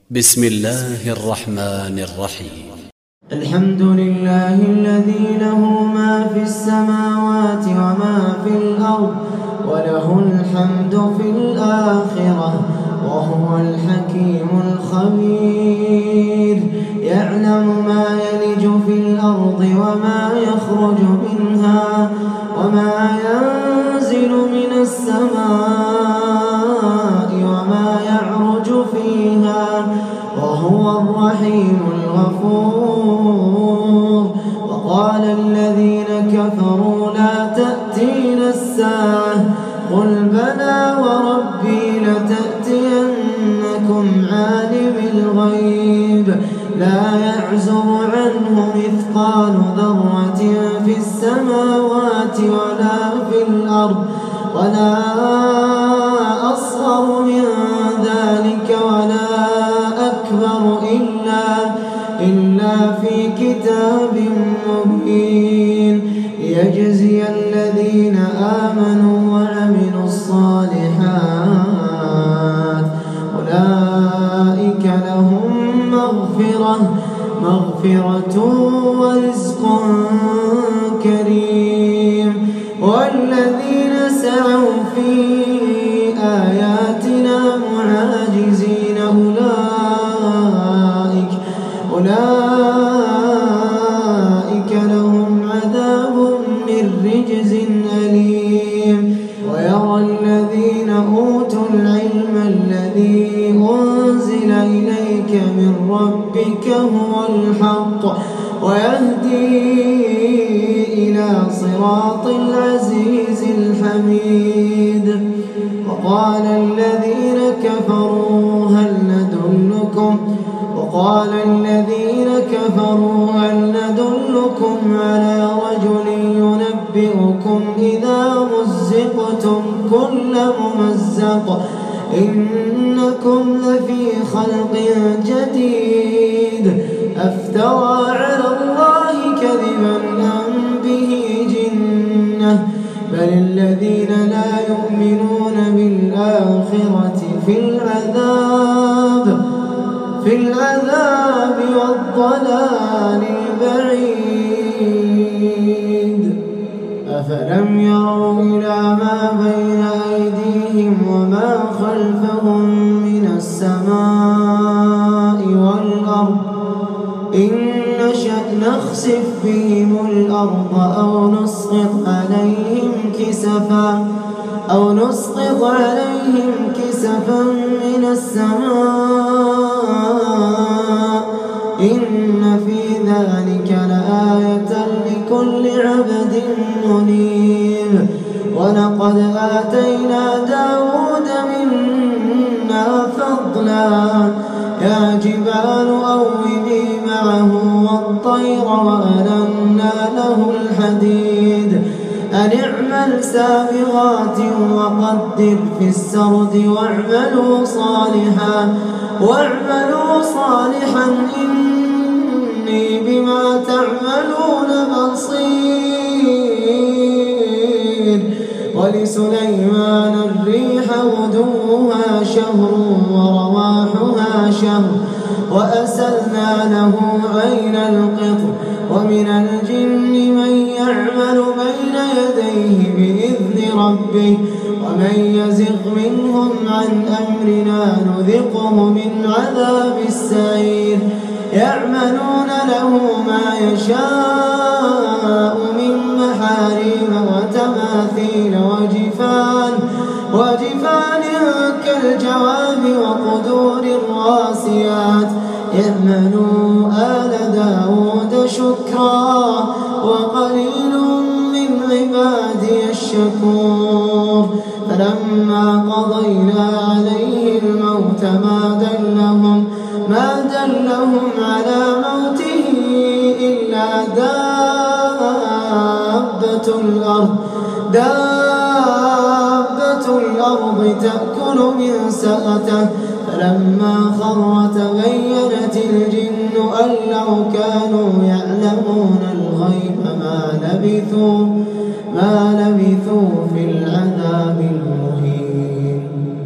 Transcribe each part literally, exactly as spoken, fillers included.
بسم الله الرحمن الرحيم. الحمد لله الذي له ما في السماوات وما في الأرض وله الحمد في الآخرة وهو الحكيم الخبير. يعلم ما يلج في الأرض وما يخرج منها وما ينزل من السماء وما يعرج فيها وهو الرحيم الغفور. وقال الذين كفروا لا تأتينا الساعة قل بلى وربي لتأتينكم عالم الغيب لا يعزب عنه مثقال ذرة في السماوات ولا في الأرض ولا أصغر من ذلك ولا أكبر إلا, إلا في كتاب مبين ليجزي الذين آمنوا وعملوا الصالحات أولئك لهم مغفرة مغفرة ورزق كريم. والذين سعوا في آياتنا معاجزين أولئك أولئك لهم عذاب من رجز أليم. ويرى الذين أوتوا العلم الذي أنزل إليك من ربك هو الحق ويهدي إلى صراط العزيز الحميد. وقال الذين كفروا هل ندلكم وقال الذين كفروا هل ندلكم على رجل ينبئكم إذا مزقتم كل ممزق إنكم لفي خلق جديد أفترى على الله كذبا أم به جنة بل الذين لا يؤمنون بالآخرة في العذاب في العذاب والضلال البعيد. أفلم يروا إلى ما بين أيديهم وما خلفهم من السماء والأرض إن نشأ نخسف بهم الأرض أو نسقط عليهم كسفا أو نسقط عليهم كسفا من السماء إن في ذلك لآية لكل عبد منيب. ولقد آتينا داود منا فضلا يا جبال أوبي معه والطير وألنا له الحديد أن اعمل سابغات وقدر في السرد واعملوا صالحا واعملوا صالحا إني بما تعملون بصير. ولسليمان الريح غدوها شهر ورواحها شهر وأسلنا له عين القطر ومن الجن من يعمل بين يديه بإذن ربه ومن يزغ منهم عن أمرنا نذقه من عذاب السعير. يعملون له ما يشاء من محاريب وتماثيل وجفان وجفان كالجواب وقدور الراسيات. يعملوا آل داود شكرا وقليل من عبادي الشكور. فلما قضينا عليه الموت ما دلهم ما دلهم على موته إلا دابة الأرض دابة الأرض تأكل من سأته فلما خر تبينت الجن أن لو كانوا يعلمون الغيب ما لبثوا ما لبثوا في العذاب المهين.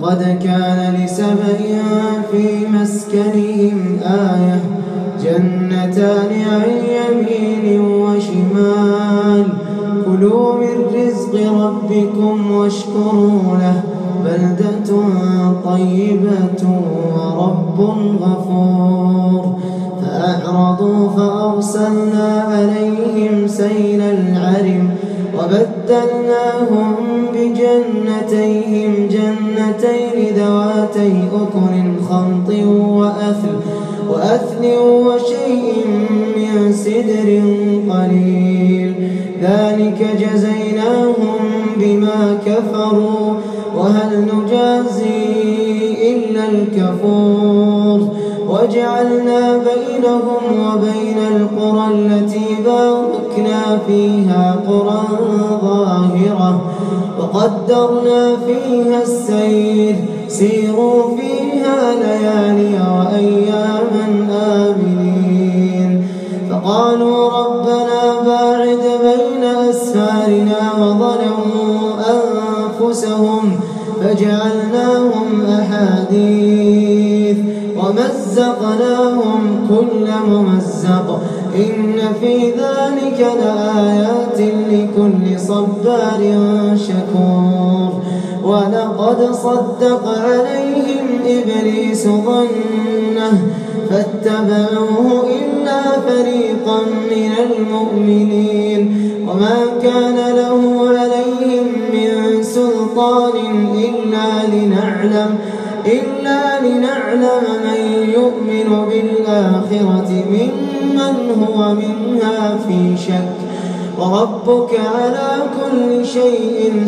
لقد كان لسبإ في مسكنهم آية جنتان عن يمين وشمال كلوا من رزق ربكم واشكروا له بلدة طيبة ورب غفور فأعرضوا فأرسلنا عليهم سيل العرم وبدلناهم بجنتيهم جنتين ذواتي أكل خمط وأثل وأثل وشيء من سدر قليل ذلك جزيناهم بما كفروا وهل نجازي إلا الكفور وجعلنا بينهم وبين القرى التي باركنا فيها قرى ظاهرة وقدرنا فيها السير سيروا فيها ليالي وأياما آمنين فقالوا ربنا باعد بين أسفارنا وظلموا أنفسهم فجعلناهم أحاديث ومزقناهم كل ممزق إن في ذلك لآيات لكل صبار شكور ولقد صدق عليهم إبليس ظنه فاتبعوه إلا فريقا من المؤمنين وما كان له عليهم من سلطان إلا لنعلم إلا لنعلم من يؤمن بالآخرة ممن هو منها في شك وربك على كل شيء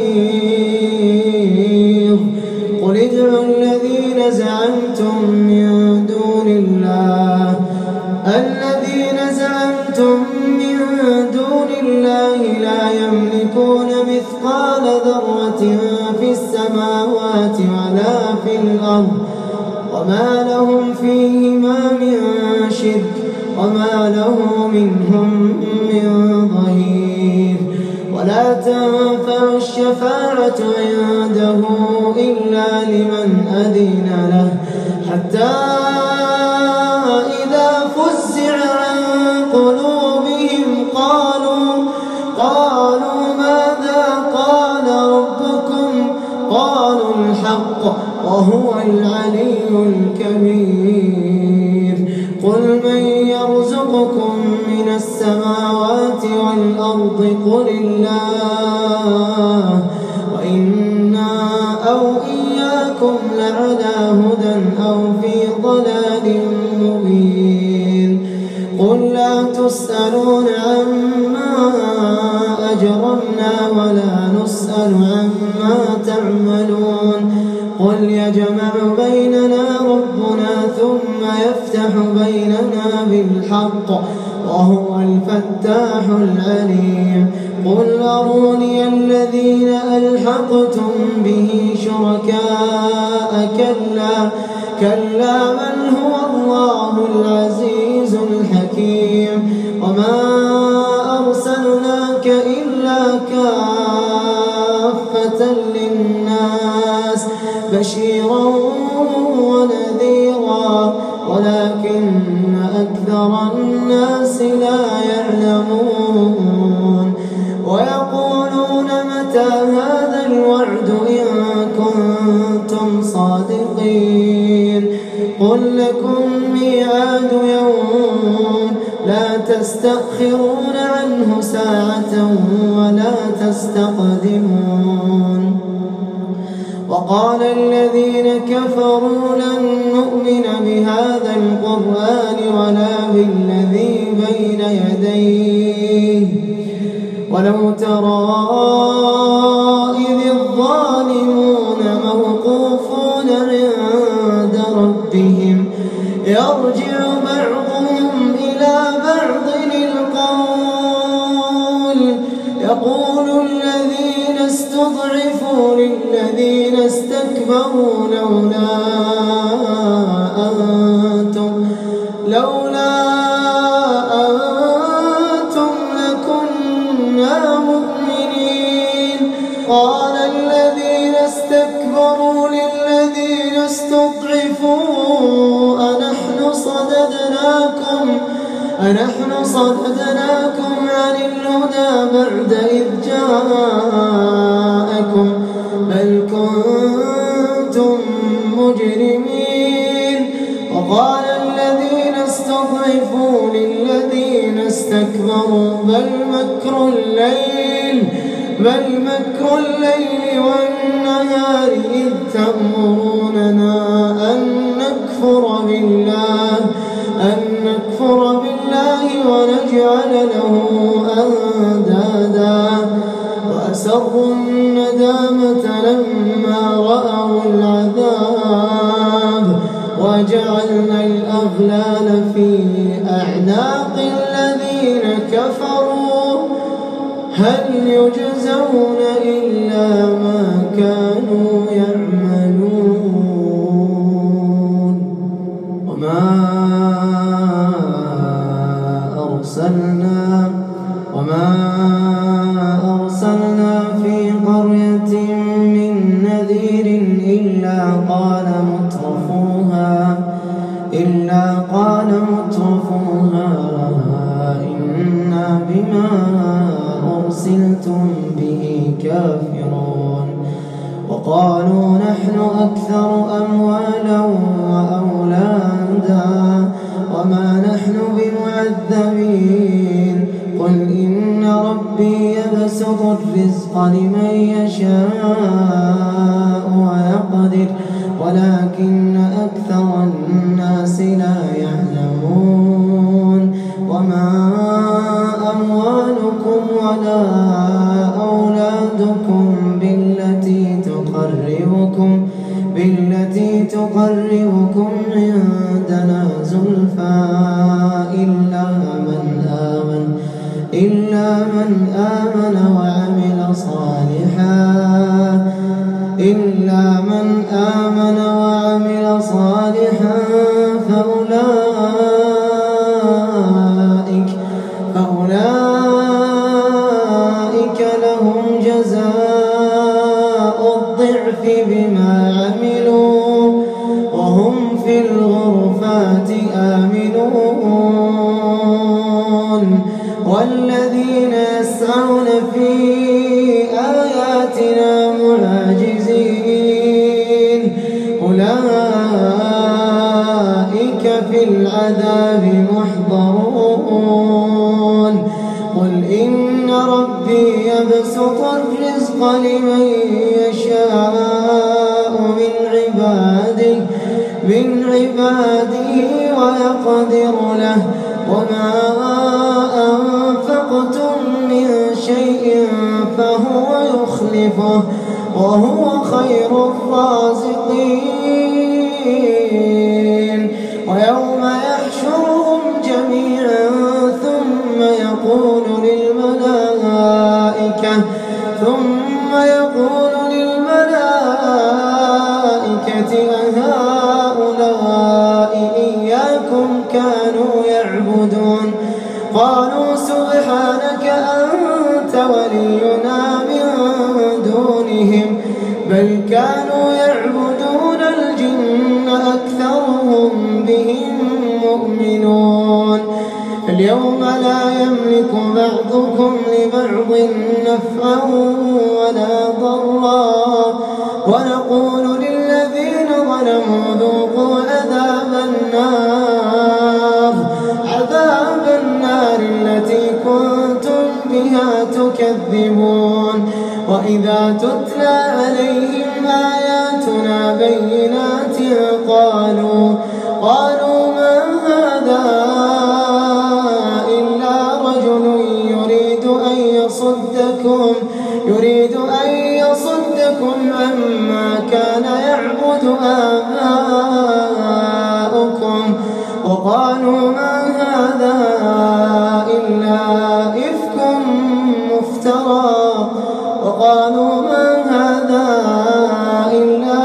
حفيظ قل ادعوا الذين زعمتم من دون الله الذين زعمتم من دون الله لا يملكون مثقال ذرة في السماوات ولا في الأرض وما لهم فيهما من شرك وما له منهم من ظهير ولا تنفع الشفاعة عنده إلا لمن أذن له حتى إذا فزع عن قلوبهم قالوا قالوا ماذا قال ربكم قالوا الحق وهو العلي الكبير قل من يرزقكم من السماوات والأرض قل الله وإنا أو إياكم لعلى هدى أو في ضلال مبين قل لا تسألون عما أجرمنا ولا نسأل عما تعملون قل يجمع بيننا ربنا ثم يفتح بيننا بالحق وهو الفتاح العليم قل أروني الذين ألحقتم به شركاء كلا كلا بل هو الله العزيز الحكيم وما أرسلناك إلا كافة للناس بشيرا ونذيرا ولكن أكثر الناس لا يعلمون ويقولون متى هذا الوعد إن كنتم صادقين قل لكم ميعاد يوم لا تستأخرون عنه ساعة ولا تستقدمون وقال الذين كفروا لن نؤمن بهذا القرآن ولا بالذي بين يديه ولو ترى إذ الظالمون موقوفون عند ربهم يرجع بعضهم إلى بعض القول يقول الذين استضعفوا للذين استكبروا لولا أنتم لولا أنتم لكنا مؤمنين قال الذين استكبروا أنحن صددناكم عن الهدى بعد إذ جاءكم بل كنتم مجرمين. وقال الذين استضعفوا للذين استكبروا بل مكر الليل بل مكر الليل والنهار إذ تأمروننا أن نكفر بالله أن نكفر بالله ونجعل له أندادا وأسروا الندامة لما رأوا العذاب وجعلنا الأغلال في أعناق الذين كفروا هل يجزون إلا ما كانوا يعملون. وما أرسلنا وما أرسلنا في قرية من نذير إلا قال مترفوها إلا قال مترفوها إنا بما أرسلتم به كافرون. وقالوا نحن أكثر أموالا وأولادا وما نحن بمعذبين. قل إن ربي يبسط الرزق لمن يشاء ويقدر ولكن أكثر الناس لا يعلمون. وما أموالكم ولا أولادكم بالتي تقربكم بالتي تقربكم عندنا زلفى إلا من آمن إلا من آمن وعمل صالحا إلا من آمن وعمل صالحا فأولئك فأولئك لهم جزاء الضعف بما عملوا وهم في الغرفات آمنون. والذين يسعون في آياتنا معاجزين أولئك في العذاب محضرون. قل إن ربي يبسط الرزق لمن يشاء من عباده من عباده ويقدر له وما أنفقتم من شيء فهو يخلفه وهو خير الرازقين. ويوم يحشرهم جميعا ثم يقول للملائكة ثم يقول للملائكة أهؤلاء إياكم كانوا يعبدون قالوا سبحانك أنت ولينا من دونهم بل كانوا يعبدون الجن أكثرهم بهم مؤمنون. اليوم لا يملك بعضكم لبعض نفعا ولا ضرا ونقول للذين ظلموا ذوقوا عذاب النار عذاب النار التي كنتم بها تكذبون. وإذا تتلى عليهم آياتنا بينات قالوا قالوا ما هذا إلا رجل يريد أن يصدكم يريد أن يصدكم عما كان يعبد آباؤكم وقالوا ما هذا إلا إفك مفترى وقالوا ما هذا إلا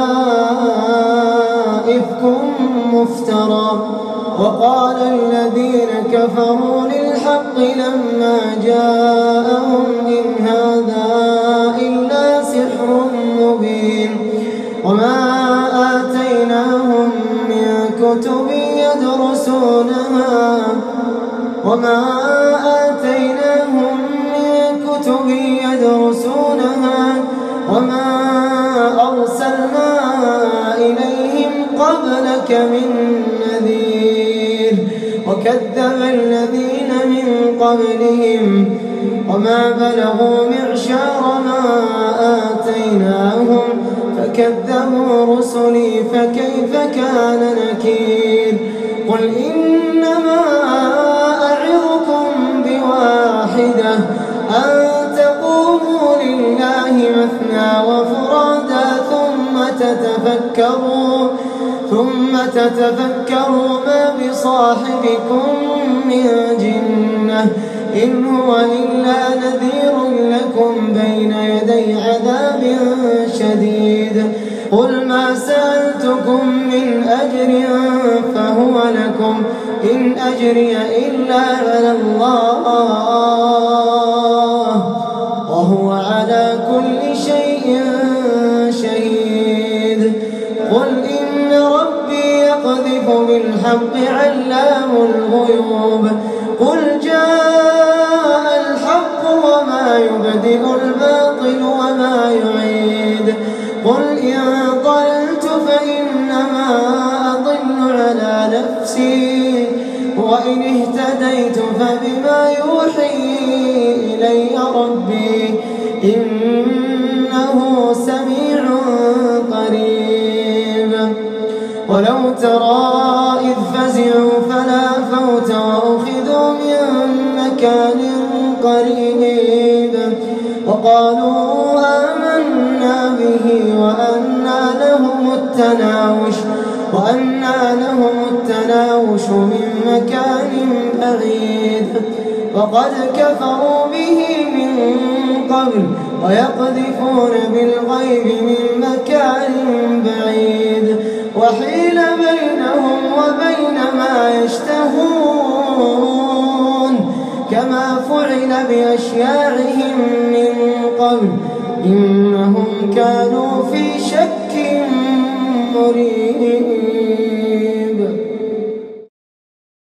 إفك مفترى. وقال الذين كفروا للحق لما جاءهم إن هذا إلا سحر مبين. وما آتيناهم من كتب يدرسونها وما آتيناهم من كتب يدرسونها وما أرسلنا إليهم قبلك من نذير وكذب الذين من قبلهم وما بلغوا معشار ما آتيناهم فكذبوا رسلي فكيف كان نكير قل إنما أعظكم بواحدة أن تقوموا لله مثنى وفرادا ثم تتفكروا ثم تتفكروا ما بصاحبكم من جنة إن هو إلا نذير لكم بين يدي عذاب شديد قل ما سألتكم من أجر فهو لكم إن أجري إلا على الله وهو على كل شيء شهيد قل إن ربي يقذف بالحق علام الغيوب قل جاء الحق وما يبدئ الباطل وما يعيد قل إن ضللت فإنما أضل على نفسي وإن اهتديت فبما يوحي إلي ربي إنه سميع قريب ولو ترى إذ فزعوا فلا فوت وأخذوا من مكان قريب وقالوا آمنا به وأنى لهم التناوش وأنى لهم التناوش من مكان بعيد وقد كفروا به من قبل ويقذفون بالغيب من مكان بعيد وحيل بينهم وبين ما يشتهون كما فعل بأشياعهم من قبل إنهم كانوا في شك مريب.